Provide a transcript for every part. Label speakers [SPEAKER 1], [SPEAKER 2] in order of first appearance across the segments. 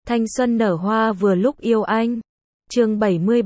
[SPEAKER 1] Thanh xuân nở hoa vừa lúc yêu anh. Chương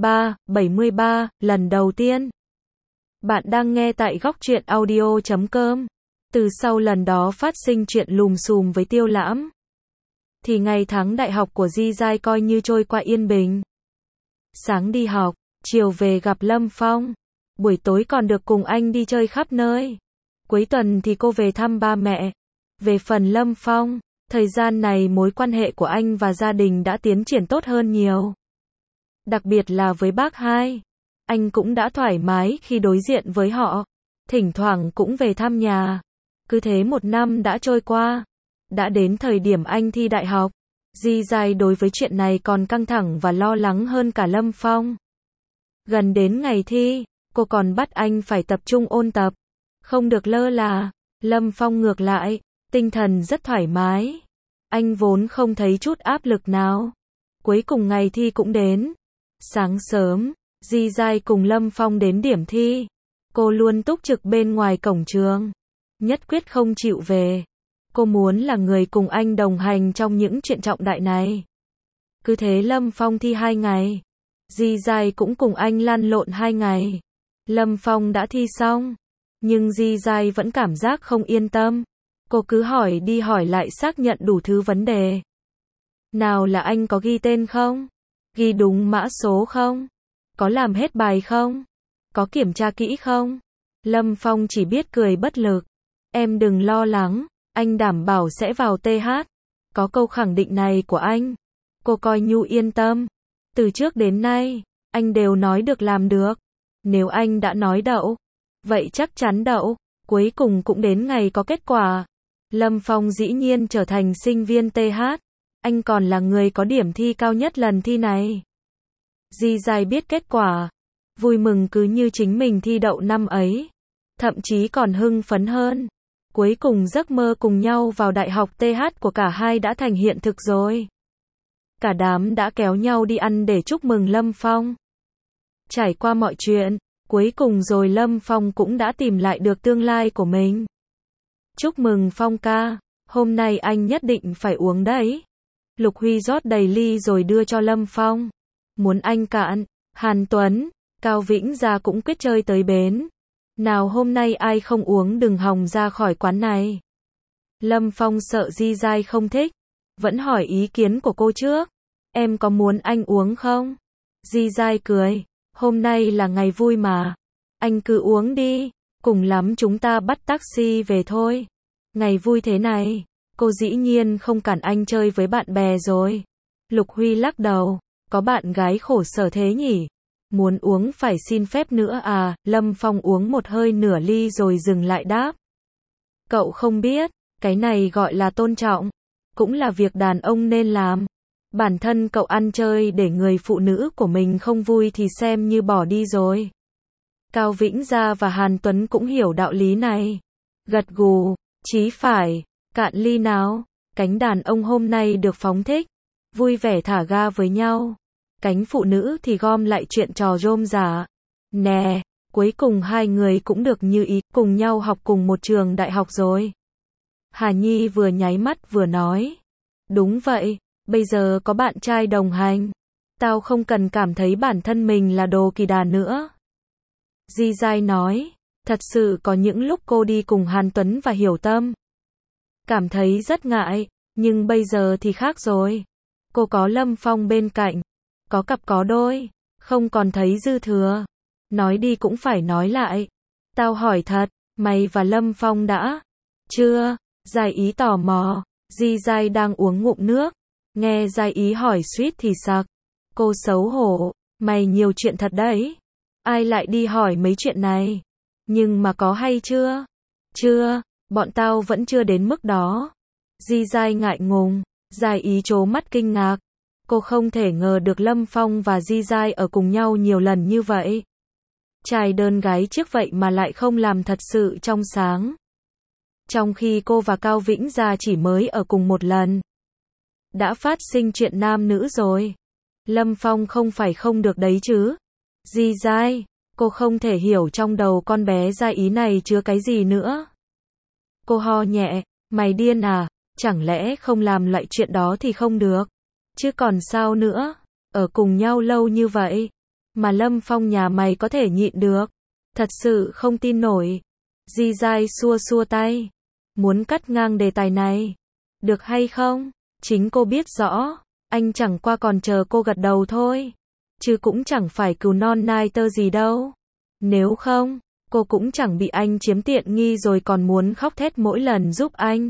[SPEAKER 1] 73, lần đầu tiên. Bạn đang nghe tại góc truyện audio.com. Từ sau lần đó phát sinh chuyện lùm xùm với Tiêu Lãm, thì ngày tháng đại học của Di Giai coi như trôi qua yên bình. Sáng đi học, chiều về gặp Lâm Phong, buổi tối còn được cùng anh đi chơi khắp nơi. Cuối tuần thì cô về thăm ba mẹ. Về phần Lâm Phong, thời gian này mối quan hệ của anh và gia đình đã tiến triển tốt hơn nhiều. Đặc biệt là với bác hai, anh cũng đã thoải mái khi đối diện với họ, thỉnh thoảng cũng về thăm nhà. Cứ thế một năm đã trôi qua, đã đến thời điểm anh thi đại học. Di Giai đối với chuyện này còn căng thẳng và lo lắng hơn cả Lâm Phong. Gần đến ngày thi, cô còn bắt anh phải tập trung ôn tập, không được lơ là. Lâm Phong ngược lại, tinh thần rất thoải mái. Anh vốn không thấy chút áp lực nào. Cuối cùng ngày thi cũng đến. Sáng sớm, Di Giai cùng Lâm Phong đến điểm thi. Cô luôn túc trực bên ngoài cổng trường, nhất quyết không chịu về. Cô muốn là người cùng anh đồng hành trong những chuyện trọng đại này. Cứ thế Lâm Phong thi 2 ngày. Di Giai cũng cùng anh lăn lộn 2 ngày. Lâm Phong đã thi xong, nhưng Di Giai vẫn cảm giác không yên tâm. Cô cứ hỏi đi hỏi lại xác nhận đủ thứ vấn đề. Nào là anh có ghi tên không? Ghi đúng mã số không? Có làm hết bài không? Có kiểm tra kỹ không? Lâm Phong chỉ biết cười bất lực. Em đừng lo lắng, anh đảm bảo sẽ vào TH. Có câu khẳng định này của anh, cô coi như yên tâm. Từ trước đến nay, anh đều nói được làm được. Nếu anh đã nói đậu, vậy chắc chắn đậu. Cuối cùng cũng đến ngày có kết quả. Lâm Phong dĩ nhiên trở thành sinh viên TH. Anh còn là người có điểm thi cao nhất lần thi này. Di Giai biết kết quả, vui mừng cứ như chính mình thi đậu năm ấy. Thậm chí còn hưng phấn hơn. Cuối cùng giấc mơ cùng nhau vào đại học TH của cả hai đã thành hiện thực rồi. Cả đám đã kéo nhau đi ăn để chúc mừng Lâm Phong. Trải qua mọi chuyện, cuối cùng rồi Lâm Phong cũng đã tìm lại được tương lai của mình. Chúc mừng Phong ca, hôm nay anh nhất định phải uống đấy. Lục Huy rót đầy ly rồi đưa cho Lâm Phong. Muốn anh cạn. Hàn Tuấn, Cao Vĩnh Gia cũng quyết chơi tới bến. Nào hôm nay ai không uống đừng hòng ra khỏi quán này. Lâm Phong sợ Di Giai không thích, vẫn hỏi ý kiến của cô trước. Em có muốn anh uống không? Di Giai cười, hôm nay là ngày vui mà. Anh cứ uống đi, cùng lắm chúng ta bắt taxi về thôi. Ngày vui thế này, cô dĩ nhiên không cản anh chơi với bạn bè rồi. Lục Huy lắc đầu, có bạn gái khổ sở thế nhỉ? Muốn uống phải xin phép nữa à? Lâm Phong uống một hơi nửa ly rồi dừng lại đáp. Cậu không biết, cái này gọi là tôn trọng, cũng là việc đàn ông nên làm. Bản thân cậu ăn chơi để người phụ nữ của mình không vui thì xem như bỏ đi rồi. Cao Vĩnh Gia và Hàn Tuấn cũng hiểu đạo lý này. Gật gù, chí phải, cạn ly nào. Cánh đàn ông hôm nay được phóng thích, vui vẻ thả ga với nhau. Cánh phụ nữ thì gom lại chuyện trò rôm rả. Nè, cuối cùng hai người cũng được như ý, cùng nhau học cùng một trường đại học rồi. Hà Nhi vừa nháy mắt vừa nói. Đúng vậy, bây giờ có bạn trai đồng hành. Tao không cần cảm thấy bản thân mình là đồ kỳ đà nữa. Di Giai nói, thật sự có những lúc cô đi cùng Hàn Tuấn và Hiểu Tâm. Cảm thấy rất ngại, nhưng bây giờ thì khác rồi. Cô có Lâm Phong bên cạnh. Có cặp có đôi, không còn thấy dư thừa. Nói đi cũng phải nói lại. Tao hỏi thật, mày và Lâm Phong đã? Chưa? Giai Ý tò mò. Di Giai đang uống ngụm nước. Nghe Giai Ý hỏi suýt thì sặc. Cô xấu hổ, mày nhiều chuyện thật đấy. Ai lại đi hỏi mấy chuyện này? Nhưng mà có hay chưa? Chưa, bọn tao vẫn chưa đến mức đó. Di Giai ngại ngùng. Giai Ý trố mắt kinh ngạc. Cô không thể ngờ được Lâm Phong và Di Giai ở cùng nhau nhiều lần như vậy. Trai đơn gái chiếc vậy mà lại không làm thật sự trong sáng. Trong khi cô và Cao Vĩnh Gia chỉ mới ở cùng một lần. Đã phát sinh chuyện nam nữ rồi. Lâm Phong không phải không được đấy chứ. Di Giai, cô không thể hiểu trong đầu con bé Giai Ý này chứa cái gì nữa. Cô ho nhẹ, mày điên à, chẳng lẽ không làm loại chuyện đó thì không được. Chứ còn sao nữa, ở cùng nhau lâu như vậy, mà Lâm Phong nhà mày có thể nhịn được. Thật sự không tin nổi. Di Giai xua xua tay. Muốn cắt ngang đề tài này. Được hay không? Chính cô biết rõ. Anh chẳng qua còn chờ cô gật đầu thôi. Chứ cũng chẳng phải cừu non nai tơ gì đâu. Nếu không, cô cũng chẳng bị anh chiếm tiện nghi rồi còn muốn khóc thét mỗi lần giúp anh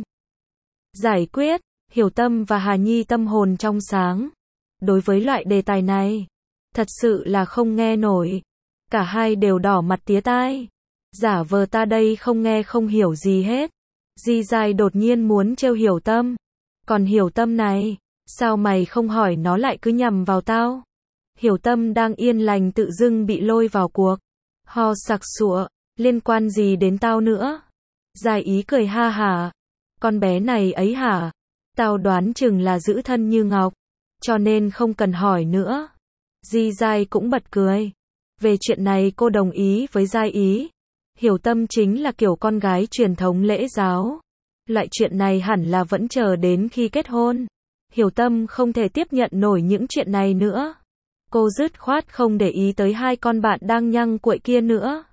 [SPEAKER 1] giải quyết. Hiểu Tâm và Hà Nhi tâm hồn trong sáng. Đối với loại đề tài này, thật sự là không nghe nổi. Cả hai đều đỏ mặt tía tai. Giả vờ ta đây không nghe không hiểu gì hết. Di Giai đột nhiên muốn trêu Hiểu Tâm. Còn Hiểu Tâm này, sao mày không hỏi nó lại cứ nhằm vào tao? Hiểu Tâm đang yên lành tự dưng bị lôi vào cuộc. Ho sặc sụa, liên quan gì đến tao nữa? Giai Ý cười ha hả. Con bé này ấy hả? Tao đoán chừng là giữ thân như ngọc, cho nên không cần hỏi nữa. Di Giai cũng bật cười. Về chuyện này cô đồng ý với Giai Ý. Hiểu Tâm chính là kiểu con gái truyền thống lễ giáo. Loại chuyện này hẳn là vẫn chờ đến khi kết hôn. Hiểu Tâm không thể tiếp nhận nổi những chuyện này nữa. Cô dứt khoát không để ý tới hai con bạn đang nhăng cuội kia nữa.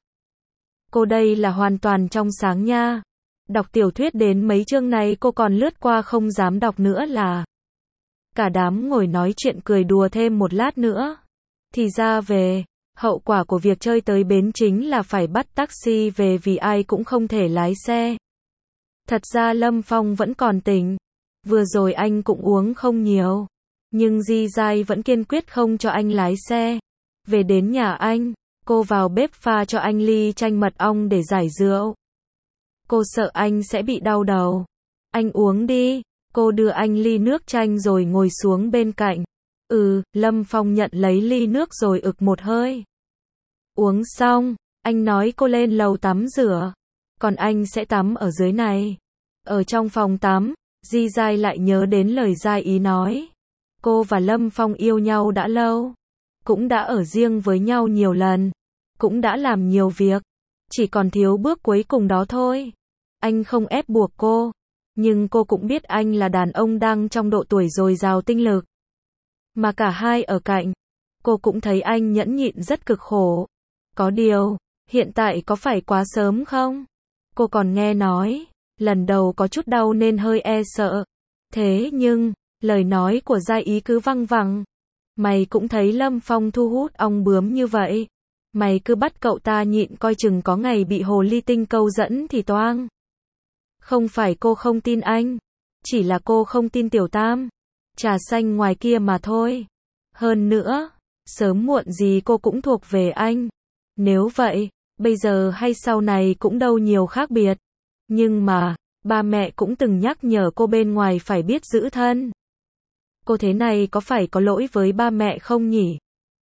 [SPEAKER 1] Cô đây là hoàn toàn trong sáng nha. Đọc tiểu thuyết đến mấy chương này cô còn lướt qua không dám đọc nữa là. Cả đám ngồi nói chuyện cười đùa thêm một lát nữa. Thì ra về, hậu quả của việc chơi tới bến chính là phải bắt taxi về vì ai cũng không thể lái xe. Thật ra Lâm Phong vẫn còn tỉnh. Vừa rồi anh cũng uống không nhiều. Nhưng Di Giai vẫn kiên quyết không cho anh lái xe. Về đến nhà anh, cô vào bếp pha cho anh ly chanh mật ong để giải rượu. Cô sợ anh sẽ bị đau đầu. Anh uống đi. Cô đưa anh ly nước chanh rồi ngồi xuống bên cạnh. Lâm Phong nhận lấy ly nước rồi ực một hơi. Uống xong, anh nói cô lên lầu tắm rửa. Còn anh sẽ tắm ở dưới này. Ở trong phòng tắm, Di Giai lại nhớ đến lời Giai Ý nói. Cô và Lâm Phong yêu nhau đã lâu. Cũng đã ở riêng với nhau nhiều lần. Cũng đã làm nhiều việc. Chỉ còn thiếu bước cuối cùng đó thôi. Anh không ép buộc cô. Nhưng cô cũng biết anh là đàn ông đang trong độ tuổi dồi dào tinh lực. Mà cả hai ở cạnh. Cô cũng thấy anh nhẫn nhịn rất cực khổ. Có điều, hiện tại có phải quá sớm không? Cô còn nghe nói, lần đầu có chút đau nên hơi e sợ. Thế nhưng, lời nói của Giai Ý cứ văng vẳng. Mày cũng thấy Lâm Phong thu hút ong bướm như vậy. Mày cứ bắt cậu ta nhịn coi chừng có ngày bị hồ ly tinh câu dẫn thì toang. Không phải cô không tin anh. Chỉ là cô không tin Tiểu Tam. Trà xanh ngoài kia mà thôi. Hơn nữa, sớm muộn gì cô cũng thuộc về anh. Nếu vậy, bây giờ hay sau này cũng đâu nhiều khác biệt. Nhưng mà, ba mẹ cũng từng nhắc nhở cô bên ngoài phải biết giữ thân. Cô thế này có phải có lỗi với ba mẹ không nhỉ?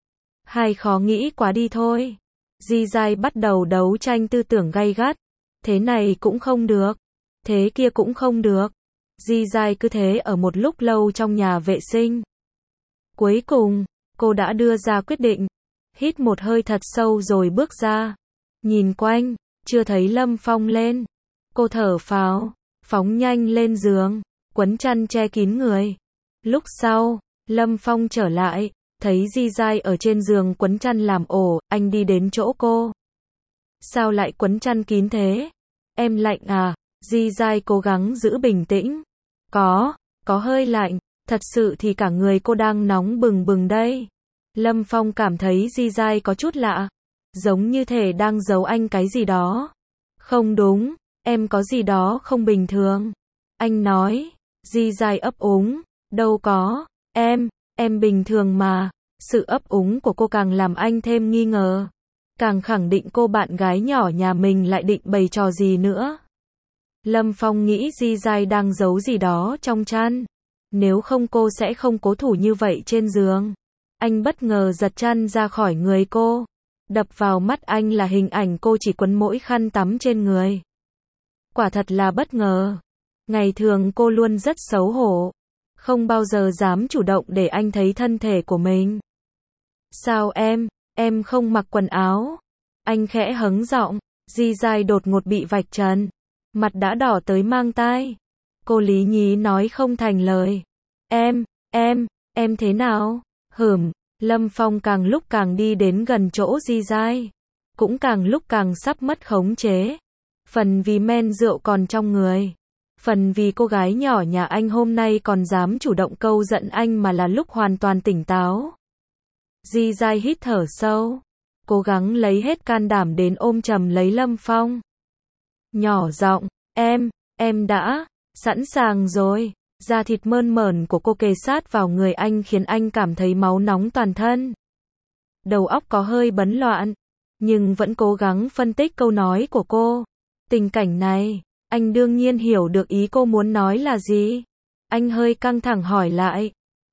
[SPEAKER 1] Hay khó nghĩ quá đi thôi. Di Giai bắt đầu đấu tranh tư tưởng gay gắt. Thế này cũng không được. Thế kia cũng không được. Di Giai cứ thế ở một lúc lâu trong nhà vệ sinh. Cuối cùng, cô đã đưa ra quyết định. Hít một hơi thật sâu rồi bước ra. Nhìn quanh, chưa thấy Lâm Phong lên. Cô thở phào, phóng nhanh lên giường, quấn chăn che kín người. Lúc sau, Lâm Phong trở lại, thấy Di Giai ở trên giường quấn chăn làm ổ, anh đi đến chỗ cô. Sao lại quấn chăn kín thế? Em lạnh à? Di Giai cố gắng giữ bình tĩnh. Có hơi lạnh, thật sự thì cả người cô đang nóng bừng bừng đây. Lâm Phong cảm thấy Di Giai có chút lạ, giống như thể đang giấu anh cái gì đó. Không đúng, em có gì đó không bình thường. Anh nói, Di Giai ấp úng, đâu có, em bình thường mà. Sự ấp úng của cô càng làm anh thêm nghi ngờ. Càng khẳng định cô bạn gái nhỏ nhà mình lại định bày trò gì nữa. Lâm Phong nghĩ Di Giai đang giấu gì đó trong chăn. Nếu không cô sẽ không cố thủ như vậy trên giường. Anh bất ngờ giật chăn ra khỏi người cô. Đập vào mắt anh là hình ảnh cô chỉ quấn mỗi khăn tắm trên người. Quả thật là bất ngờ. Ngày thường cô luôn rất xấu hổ. Không bao giờ dám chủ động để anh thấy thân thể của mình. Sao em không mặc quần áo? Anh khẽ hắng giọng. Di Giai đột ngột bị vạch trần. Mặt đã đỏ tới mang tai. Cô lý nhí nói không thành lời. em thế nào? Lâm Phong càng lúc càng đi đến gần chỗ Di Giai, cũng càng lúc càng sắp mất khống chế. Phần vì men rượu còn trong người, phần vì cô gái nhỏ nhà anh hôm nay còn dám chủ động câu giận anh mà là lúc hoàn toàn tỉnh táo. Di Giai hít thở sâu, cố gắng lấy hết can đảm đến ôm chầm lấy Lâm Phong. Nhỏ giọng, em đã sẵn sàng rồi. Da thịt mơn mởn của cô kề sát vào người anh khiến anh cảm thấy máu nóng toàn thân. Đầu óc có hơi bấn loạn, nhưng vẫn cố gắng phân tích câu nói của cô. Tình cảnh này, anh đương nhiên hiểu được ý cô muốn nói là gì. Anh hơi căng thẳng hỏi lại.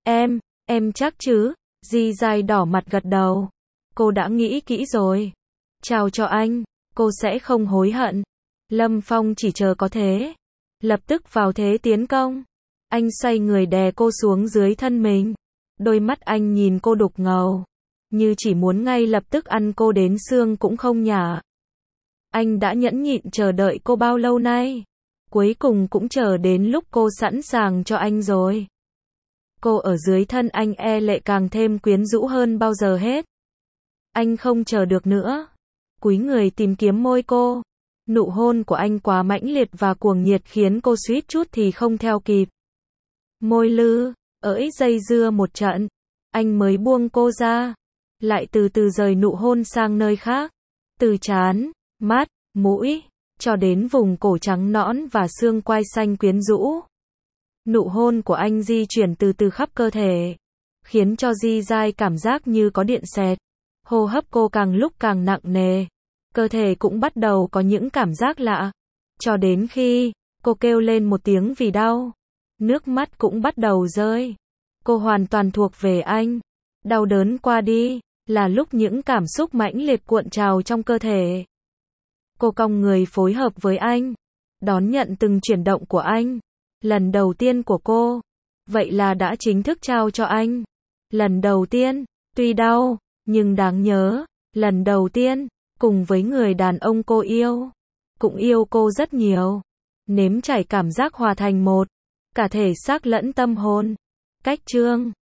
[SPEAKER 1] Em chắc chứ? Di Giai đỏ mặt gật đầu. Cô đã nghĩ kỹ rồi. Chào cho anh, cô sẽ không hối hận. Lâm Phong chỉ chờ có thế. Lập tức vào thế tiến công. Anh xoay người đè cô xuống dưới thân mình. Đôi mắt anh nhìn cô đục ngầu, như chỉ muốn ngay lập tức ăn cô đến xương cũng không nhả. Anh đã nhẫn nhịn chờ đợi cô bao lâu nay? Cuối cùng cũng chờ đến lúc cô sẵn sàng cho anh rồi. Cô ở dưới thân anh e lệ càng thêm quyến rũ hơn bao giờ hết. Anh không chờ được nữa. Cúi người tìm kiếm môi cô. Nụ hôn của anh quá mãnh liệt và cuồng nhiệt khiến cô suýt chút thì không theo kịp. Môi lư, ỡi dây dưa một trận. Anh mới buông cô ra. Lại từ từ rời nụ hôn sang nơi khác. Từ trán, mắt, mũi, cho đến vùng cổ trắng nõn và xương quai xanh quyến rũ. Nụ hôn của anh di chuyển từ từ khắp cơ thể, khiến cho Di Giai cảm giác như có điện xẹt. Hô hấp cô càng lúc càng nặng nề. Cơ thể cũng bắt đầu có những cảm giác lạ. Cho đến khi cô kêu lên một tiếng vì đau. Nước mắt cũng bắt đầu rơi. Cô hoàn toàn thuộc về anh. Đau đớn qua đi, là lúc những cảm xúc mãnh liệt cuộn trào trong cơ thể. Cô cong người phối hợp với anh, đón nhận từng chuyển động của anh. Lần đầu tiên của cô, vậy là đã chính thức trao cho anh. Lần đầu tiên, tuy đau, nhưng đáng nhớ. Lần đầu tiên, cùng với người đàn ông cô yêu, cũng yêu cô rất nhiều. Nếm trải cảm giác hòa thành một, cả thể xác lẫn tâm hồn. Cách chương